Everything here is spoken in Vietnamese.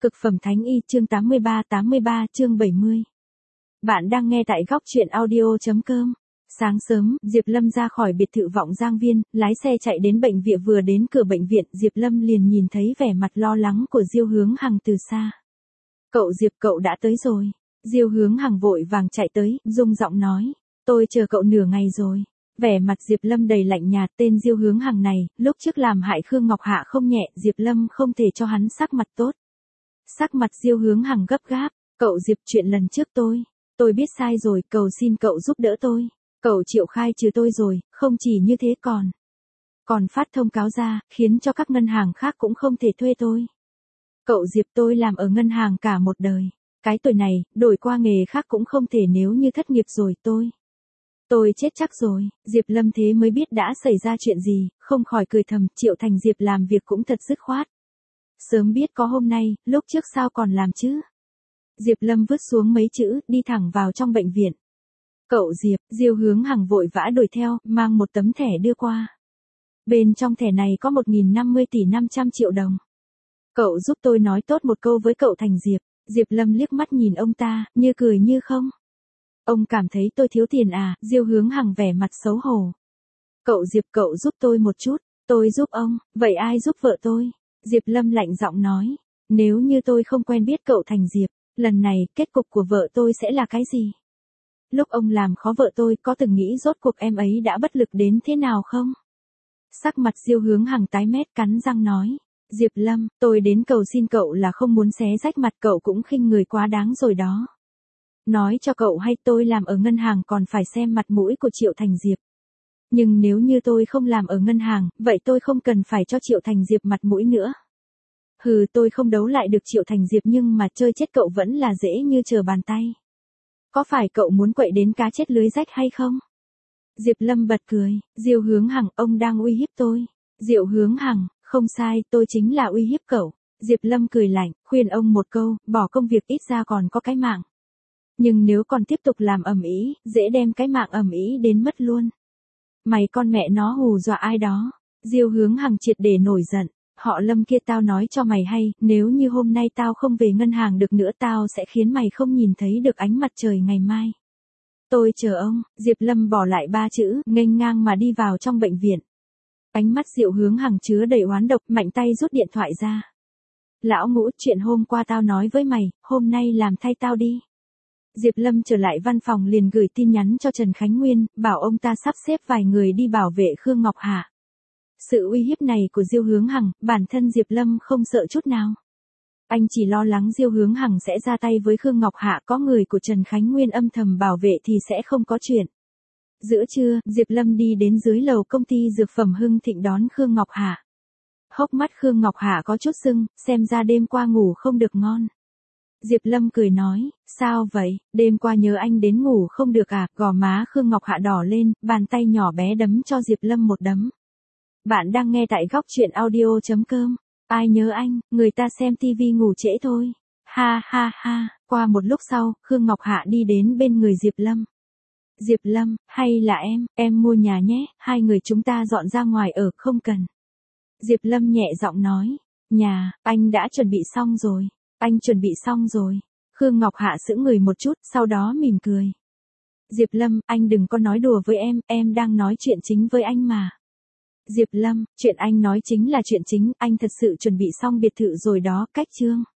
Cực phẩm thánh y chương 83 chương 70. Bạn đang nghe tại góc truyện audio.com. Sáng sớm, Diệp Lâm ra khỏi biệt thự Vọng Giang Viên, lái xe chạy đến bệnh viện. Vừa đến cửa bệnh viện, Diệp Lâm liền nhìn thấy vẻ mặt lo lắng của Diêu Hướng Hằng từ xa. Cậu Diệp, cậu đã tới rồi. Diêu Hướng Hằng vội vàng chạy tới, rung giọng nói. Tôi chờ cậu nửa ngày rồi. Vẻ mặt Diệp Lâm đầy lạnh nhạt. Tên Diêu Hướng Hằng này, lúc trước làm hại Khương Ngọc Hạ không nhẹ, Diệp Lâm không thể cho hắn sắc mặt tốt. Sắc mặt Diêu Hướng Hằng gấp gáp. Cậu Diệp, chuyện lần trước tôi biết sai rồi, cầu xin cậu giúp đỡ tôi. Cậu chịu khai trừ tôi rồi, không chỉ như thế còn phát thông cáo ra, khiến cho các ngân hàng khác cũng không thể thuê tôi. Cậu Diệp, tôi làm ở ngân hàng cả một đời. Cái tuổi này, đổi qua nghề khác cũng không thể, nếu như thất nghiệp rồi tôi chết chắc rồi. Diệp Lâm thế mới biết đã xảy ra chuyện gì, không khỏi cười thầm. Triệu Thành Diệp làm việc cũng thật dứt khoát. Sớm biết có hôm nay, lúc trước sao còn làm chứ? Diệp Lâm vứt xuống mấy chữ, đi thẳng vào trong bệnh viện. Cậu Diệp, Diêu Hướng Hằng vội vã đuổi theo, mang một tấm thẻ đưa qua. Bên trong thẻ này có 1.050 tỷ 500 triệu đồng. Cậu giúp tôi nói tốt một câu với cậu Thành Diệp. Diệp Lâm liếc mắt nhìn ông ta, như cười như không. Ông cảm thấy tôi thiếu tiền à? Diêu Hướng Hằng vẻ mặt xấu hổ. Cậu Diệp, cậu giúp tôi một chút. Tôi giúp ông, vậy ai giúp vợ tôi? Diệp Lâm lạnh giọng nói. Nếu như tôi không quen biết cậu Thành Diệp, lần này, kết cục của vợ tôi sẽ là cái gì? Lúc ông làm khó vợ tôi, có từng nghĩ rốt cuộc em ấy đã bất lực đến thế nào không? Sắc mặt Diêu Hướng Hằng tái mét, cắn răng nói. Diệp Lâm, tôi đến cầu xin cậu là không muốn xé rách mặt cậu, cũng khinh người quá đáng rồi đó. Nói cho cậu hay, tôi làm ở ngân hàng còn phải xem mặt mũi của Triệu Thành Diệp. Nhưng nếu như tôi không làm ở ngân hàng, vậy tôi không cần phải cho Triệu Thành Diệp mặt mũi nữa. Hừ, tôi không đấu lại được Triệu Thành Diệp, nhưng mà chơi chết cậu vẫn là dễ như trở bàn tay. Có phải cậu muốn quậy đến cá chết lưới rách hay không? Diệp Lâm bật cười. Diêu Hướng Hằng, ông đang uy hiếp tôi. Diệu Hướng Hằng, không sai, tôi chính là uy hiếp cậu. Diệp Lâm cười lạnh, khuyên ông một câu, bỏ công việc ít ra còn có cái mạng. Nhưng nếu còn tiếp tục làm ầm ĩ, dễ đem cái mạng ầm ĩ đến mất luôn. Mày con mẹ nó hù dọa ai đó? Diêu Hướng Hằng triệt để nổi giận. Họ Lâm kia, tao nói cho mày hay, nếu như hôm nay tao không về ngân hàng được nữa, tao sẽ khiến mày không nhìn thấy được ánh mặt trời ngày mai. Tôi chờ ông. Diệp Lâm bỏ lại 3 chữ, nghênh ngang mà đi vào trong bệnh viện. Ánh mắt Diệu Hướng Hằng chứa đầy oán độc, mạnh tay rút điện thoại ra. Lão Ngũ, chuyện hôm qua tao nói với mày, hôm nay làm thay tao đi. Diệp Lâm trở lại văn phòng liền gửi tin nhắn cho Trần Khánh Nguyên, bảo ông ta sắp xếp vài người đi bảo vệ Khương Ngọc Hạ. Sự uy hiếp này của Diêu Hướng Hằng, bản thân Diệp Lâm không sợ chút nào. Anh chỉ lo lắng Diêu Hướng Hằng sẽ ra tay với Khương Ngọc Hạ, có người của Trần Khánh Nguyên âm thầm bảo vệ thì sẽ không có chuyện. Giữa trưa, Diệp Lâm đi đến dưới lầu công ty dược phẩm Hưng Thịnh đón Khương Ngọc Hạ. Hốc mắt Khương Ngọc Hạ có chút sưng, xem ra đêm qua ngủ không được ngon. Diệp Lâm cười nói, sao vậy, đêm qua nhớ anh đến ngủ không được à? Gò má Khương Ngọc Hạ đỏ lên, bàn tay nhỏ bé đấm cho Diệp Lâm một đấm. Bạn đang nghe tại góc truyện audio.com. Ai nhớ anh, người ta xem tivi ngủ trễ thôi. Ha ha ha. Qua một lúc sau, Khương Ngọc Hạ đi đến bên người Diệp Lâm. Diệp Lâm, hay là em mua nhà nhé, hai người chúng ta dọn ra ngoài ở, không cần. Diệp Lâm nhẹ giọng nói, nhà, anh đã chuẩn bị xong rồi. Anh chuẩn bị xong rồi. Khương Ngọc Hạ sững người một chút, sau đó mỉm cười. Diệp Lâm, anh đừng có nói đùa với em đang nói chuyện chính với anh mà. Diệp Lâm, chuyện anh nói chính là chuyện chính, anh thật sự chuẩn bị xong biệt thự rồi đó, cách chương.